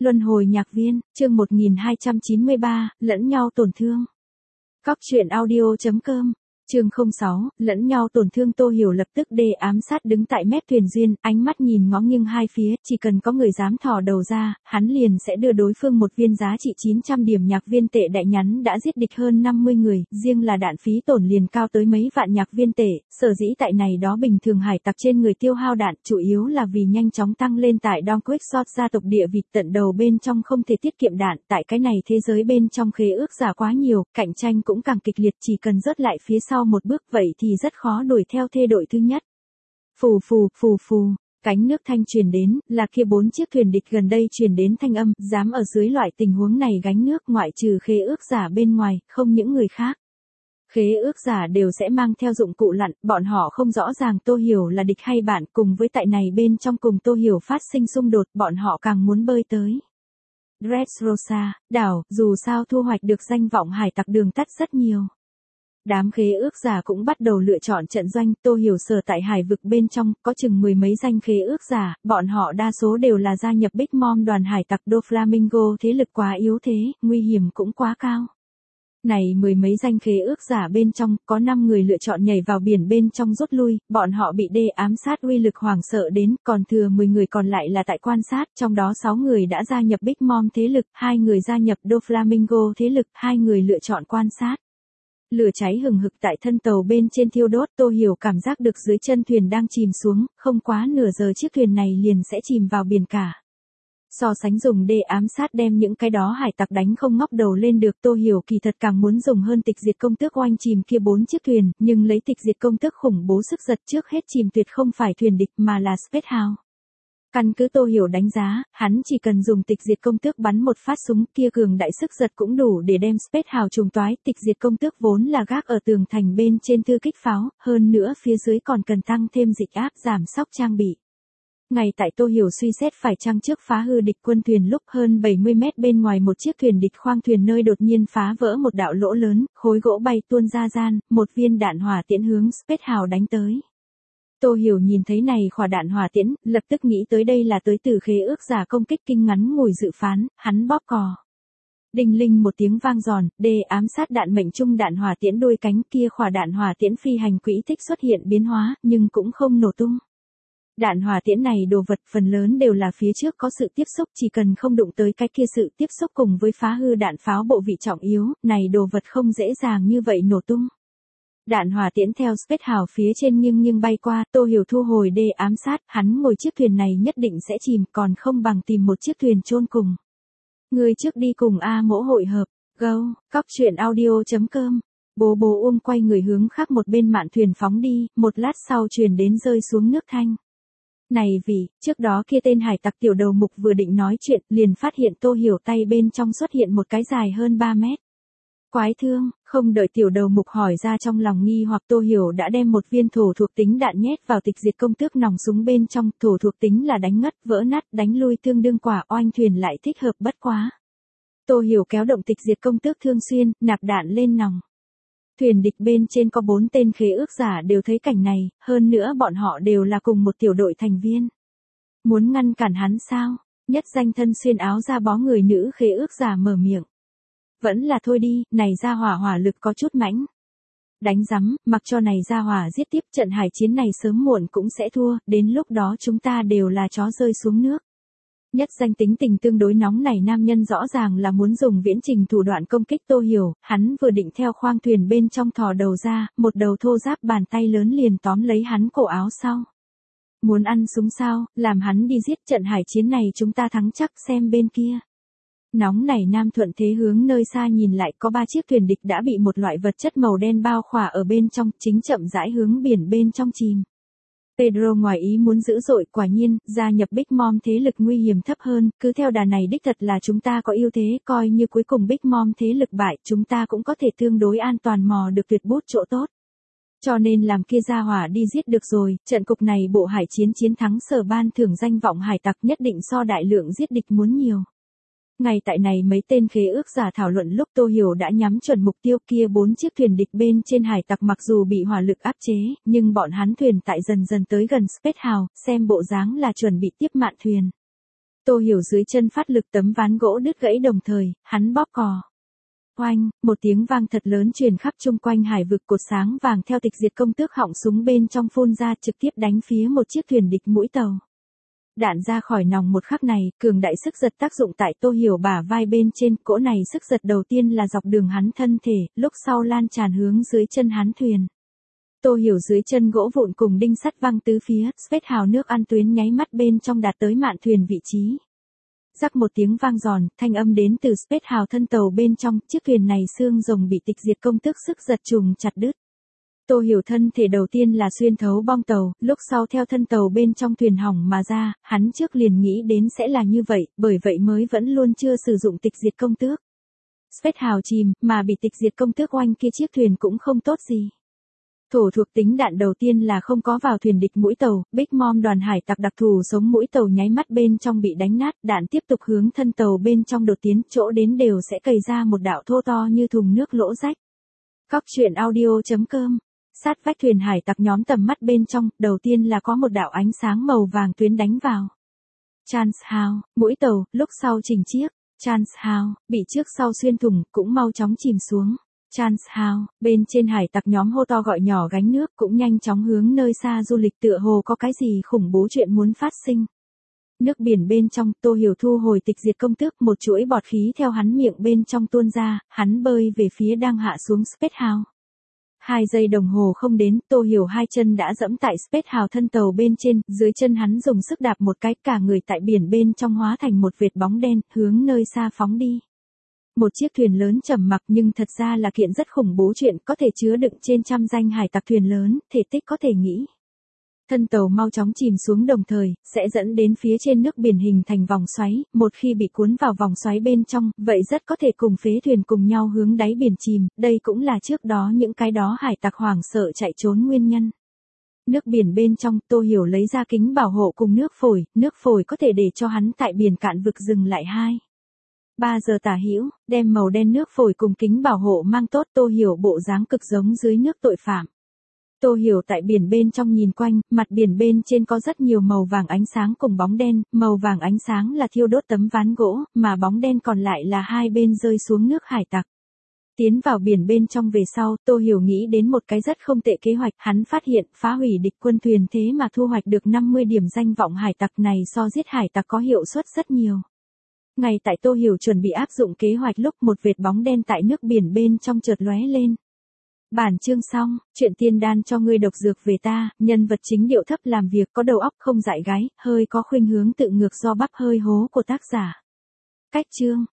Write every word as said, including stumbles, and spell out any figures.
Luân hồi nhạc viên, chương một nghìn hai trăm chín mươi ba, lẫn nhau tổn thương. Cóc truyện audio chấm com, chương không sáu, lẫn nhau tổn thương. Tô Hiểu lập tức đê ám sát đứng tại mép thuyền duyên, ánh mắt nhìn ngó nghiêng hai phía, chỉ cần có người dám thò đầu ra, hắn liền sẽ đưa đối phương một viên giá trị chín trăm điểm nhạc viên tệ. Đại nhắn đã giết địch hơn năm mươi người, riêng là đạn phí tổn liền cao tới mấy vạn nhạc viên tệ, sở dĩ tại này đó bình thường hải tặc trên người tiêu hao đạn, chủ yếu là vì nhanh chóng tăng lên tại Don Quixote gia tộc địa vị tận đầu bên trong không thể tiết kiệm đạn, tại cái này thế giới bên trong khế ước giả quá nhiều, cạnh tranh cũng càng kịch liệt, chỉ cần rớt lại phía sau một bước vậy thì rất khó đuổi theo thê đội thứ nhất. Phù phù, phù phù, cánh nước thanh truyền đến, là kia bốn chiếc thuyền địch gần đây truyền đến thanh âm, dám ở dưới loại tình huống này gánh nước ngoại trừ khế ước giả bên ngoài, không những người khác. Khế ước giả đều sẽ mang theo dụng cụ lặn, bọn họ không rõ ràng Tô Hiểu là địch hay bạn, cùng với tại này bên trong cùng Tô Hiểu phát sinh xung đột, bọn họ càng muốn bơi tới. Dressrosa, đảo, dù sao thu hoạch được danh vọng hải tặc đường tắt rất nhiều. Đám khế ước giả cũng bắt đầu lựa chọn trận doanh. Tô Hiểu sở tại hải vực bên trong, có chừng mười mấy danh khế ước giả, bọn họ đa số đều là gia nhập Big Mom đoàn hải tặc Doflamingo, thế lực quá yếu thế, nguy hiểm cũng quá cao. Này mười mấy danh khế ước giả bên trong, có năm người lựa chọn nhảy vào biển bên trong rút lui, bọn họ bị đê ám sát uy lực hoảng sợ đến, còn thừa mười người còn lại là tại quan sát, trong đó sáu người đã gia nhập Big Mom thế lực, hai người gia nhập Doflamingo thế lực, hai người lựa chọn quan sát. Lửa cháy hừng hực tại thân tàu bên trên thiêu đốt. Tô Hiểu cảm giác được dưới chân thuyền đang chìm xuống, không quá nửa giờ chiếc thuyền này liền sẽ chìm vào biển cả. So sánh dùng đê ám sát đem những cái đó hải tặc đánh không ngóc đầu lên được, Tô Hiểu kỳ thật càng muốn dùng hơn tịch diệt công tước oanh chìm kia bốn chiếc thuyền, nhưng lấy tịch diệt công tước khủng bố sức giật trước hết chìm tuyệt không phải thuyền địch mà là Spacehouse. Căn cứ Tô Hiểu đánh giá, hắn chỉ cần dùng tịch diệt công tước bắn một phát súng kia cường đại sức giật cũng đủ để đem Spacehouse trùng toái. Tịch diệt công tước vốn là gác ở tường thành bên trên thư kích pháo, hơn nữa phía dưới còn cần tăng thêm dịch áp giảm sóc trang bị. Ngay tại Tô Hiểu suy xét phải chăng trước phá hư địch quân thuyền lúc hơn bảy mươi mét bên ngoài một chiếc thuyền địch khoang thuyền nơi đột nhiên phá vỡ một đạo lỗ lớn, khối gỗ bay tuôn ra gian, một viên đạn hỏa tiễn hướng Spacehouse đánh tới. Tô Hiểu nhìn thấy này khỏa đạn hỏa tiễn, lập tức nghĩ tới đây là tới từ khế ước giả công kích kinh ngắn ngủi dự phán, hắn bóp cò. Đinh linh một tiếng vang giòn, đê ám sát đạn mệnh trung đạn hỏa tiễn đôi cánh kia khỏa đạn hỏa tiễn phi hành quỹ tích xuất hiện biến hóa, nhưng cũng không nổ tung. Đạn hỏa tiễn này đồ vật phần lớn đều là phía trước có sự tiếp xúc, chỉ cần không đụng tới cái kia sự tiếp xúc cùng với phá hư đạn pháo bộ vị trọng yếu, này đồ vật không dễ dàng như vậy nổ tung. Đạn hỏa tiễn theo Spacehouse phía trên nghiêng nghiêng bay qua, Tô Hiểu thu hồi đê ám sát, hắn ngồi chiếc thuyền này nhất định sẽ chìm, còn không bằng tìm một chiếc thuyền chôn cùng. Người trước đi cùng A Mỗ hội hợp, go, cóc truyện audio chấm com. Bố bố ôm quay người hướng khác một bên mạn thuyền phóng đi, một lát sau truyền đến rơi xuống nước thanh. Này vì, trước đó kia tên hải tặc tiểu đầu mục vừa định nói chuyện, liền phát hiện Tô Hiểu tay bên trong xuất hiện một cái dài hơn ba mét. Quái thương, không đợi tiểu đầu mục hỏi ra trong lòng nghi hoặc, Tô Hiểu đã đem một viên thổ thuộc tính đạn nhét vào tịch diệt công tước nòng súng bên trong. Thổ thuộc tính là đánh ngất, vỡ nát, đánh lui tương đương quả oanh thuyền lại thích hợp bất quá. Tô Hiểu kéo động tịch diệt công tước thương xuyên, nạp đạn lên nòng. Thuyền địch bên trên có bốn tên khế ước giả đều thấy cảnh này, hơn nữa bọn họ đều là cùng một tiểu đội thành viên. Muốn ngăn cản hắn sao? Nhất danh thân xuyên áo da bó người nữ khế ước giả mở miệng. Vẫn là thôi đi, này ra hỏa hỏa lực có chút mãnh. Đánh rắm, mặc cho này ra hỏa giết tiếp, trận hải chiến này sớm muộn cũng sẽ thua, đến lúc đó chúng ta đều là chó rơi xuống nước. Nhất danh tính tình tương đối nóng này nam nhân rõ ràng là muốn dùng viễn trình thủ đoạn công kích Tô Hiểu, hắn vừa định theo khoang thuyền bên trong thò đầu ra, một đầu thô ráp bàn tay lớn liền tóm lấy hắn cổ áo sau. Muốn ăn súng sao, làm hắn đi giết, trận hải chiến này chúng ta thắng chắc, xem bên kia. Nóng này nam thuận thế hướng nơi xa nhìn lại, có ba chiếc thuyền địch đã bị một loại vật chất màu đen bao khỏa ở bên trong, chính chậm rãi hướng biển bên trong chìm. Pedro ngoài ý muốn dữ dội, quả nhiên, gia nhập Big Mom thế lực nguy hiểm thấp hơn, cứ theo đà này đích thật là chúng ta có ưu thế, coi như cuối cùng Big Mom thế lực bại, chúng ta cũng có thể tương đối an toàn mò được tuyệt bút chỗ tốt. Cho nên làm kia ra hỏa đi giết được rồi, trận cục này bộ hải chiến chiến thắng sở ban thưởng danh vọng hải tặc nhất định so đại lượng giết địch muốn nhiều. Ngay tại này mấy tên khế ước giả thảo luận lúc Tô Hiểu đã nhắm chuẩn mục tiêu, kia bốn chiếc thuyền địch bên trên hải tặc mặc dù bị hỏa lực áp chế, nhưng bọn hắn thuyền tại dần dần tới gần Spacehouse, xem bộ dáng là chuẩn bị tiếp mạn thuyền. Tô Hiểu dưới chân phát lực tấm ván gỗ đứt gãy đồng thời, hắn bóp cò. Oanh, một tiếng vang thật lớn truyền khắp chung quanh hải vực, cột sáng vàng theo tịch diệt công tước họng súng bên trong phun ra trực tiếp đánh phía một chiếc thuyền địch mũi tàu. Đạn ra khỏi nòng một khắc này, cường đại sức giật tác dụng tại Tô Hiểu bả vai bên trên, cỗ này sức giật đầu tiên là dọc đường hắn thân thể, lúc sau lan tràn hướng dưới chân hắn thuyền. Tô Hiểu dưới chân gỗ vụn cùng đinh sắt văng tứ phía, vết hào nước ăn tuyến nháy mắt bên trong đạt tới mạn thuyền vị trí. Rắc một tiếng vang giòn, thanh âm đến từ Space Hào thân tàu bên trong, chiếc thuyền này xương rồng bị tịch diệt công tước sức giật trùng chặt đứt. Tô Hiểu thân thể đầu tiên là xuyên thấu bong tàu, lúc sau theo thân tàu bên trong thuyền hỏng mà ra, hắn trước liền nghĩ đến sẽ là như vậy, bởi vậy mới vẫn luôn chưa sử dụng tịch diệt công tước. Space Hào chìm, mà bị tịch diệt công tước oanh kia chiếc thuyền cũng không tốt gì. Thổ thuộc tính đạn đầu tiên là không có vào thuyền địch mũi tàu, Big Mom đoàn hải tặc đặc thù sống mũi tàu nháy mắt bên trong bị đánh nát, đạn tiếp tục hướng thân tàu bên trong đột tiến, chỗ đến đều sẽ cày ra một đạo thô to như thùng nước lỗ rách. Cóc truyện audio chấm com. Sát vách thuyền hải tặc nhóm tầm mắt bên trong, đầu tiên là có một đạo ánh sáng màu vàng tuyến đánh vào. Chance House, mũi tàu, lúc sau chỉnh chiếc. Chance House, bị trước sau xuyên thủng, cũng mau chóng chìm xuống. Chance House, bên trên hải tặc nhóm hô to gọi nhỏ gánh nước, cũng nhanh chóng hướng nơi xa du lịch, tựa hồ có cái gì khủng bố chuyện muốn phát sinh. Nước biển bên trong, Tô Hiểu thu hồi tịch diệt công tước, một chuỗi bọt khí theo hắn miệng bên trong tuôn ra, hắn bơi về phía đang hạ xuống Space House. Hai giây đồng hồ không đến, Tô Hiểu hai chân đã dẫm tại Space House thân tàu bên trên, dưới chân hắn dùng sức đạp một cái, cả người tại biển bên trong hóa thành một vệt bóng đen, hướng nơi xa phóng đi. Một chiếc thuyền lớn trầm mặc nhưng thật ra là kiện rất khủng bố chuyện, có thể chứa đựng trên trăm danh hải tặc thuyền lớn, thể tích có thể nghĩ. Thân tàu mau chóng chìm xuống đồng thời, sẽ dẫn đến phía trên nước biển hình thành vòng xoáy, một khi bị cuốn vào vòng xoáy bên trong, vậy rất có thể cùng phế thuyền cùng nhau hướng đáy biển chìm, đây cũng là trước đó những cái đó hải tặc hoảng sợ chạy trốn nguyên nhân. Nước biển bên trong, Tô Hiểu lấy ra kính bảo hộ cùng nước phổi, nước phổi có thể để cho hắn tại biển cạn vực dừng lại hai. ba giờ tả hữu, đem màu đen nước phổi cùng kính bảo hộ mang tốt, Tô Hiểu bộ dáng cực giống dưới nước tội phạm. Tô Hiểu tại biển bên trong nhìn quanh, mặt biển bên trên có rất nhiều màu vàng ánh sáng cùng bóng đen, màu vàng ánh sáng là thiêu đốt tấm ván gỗ, mà bóng đen còn lại là hai bên rơi xuống nước hải tặc. Tiến vào biển bên trong về sau, Tô Hiểu nghĩ đến một cái rất không tệ kế hoạch, hắn phát hiện phá hủy địch quân thuyền thế mà thu hoạch được năm mươi điểm danh vọng hải tặc này so giết hải tặc có hiệu suất rất nhiều. Ngay tại Tô Hiểu chuẩn bị áp dụng kế hoạch lúc một vệt bóng đen tại nước biển bên trong chợt lóe lên. Bản chương xong, chuyện tiên đan cho ngươi độc dược về ta, nhân vật chính điệu thấp làm việc có đầu óc không dại gái, hơi có khuynh hướng tự ngược do bắp hơi hố của tác giả. Cách chương.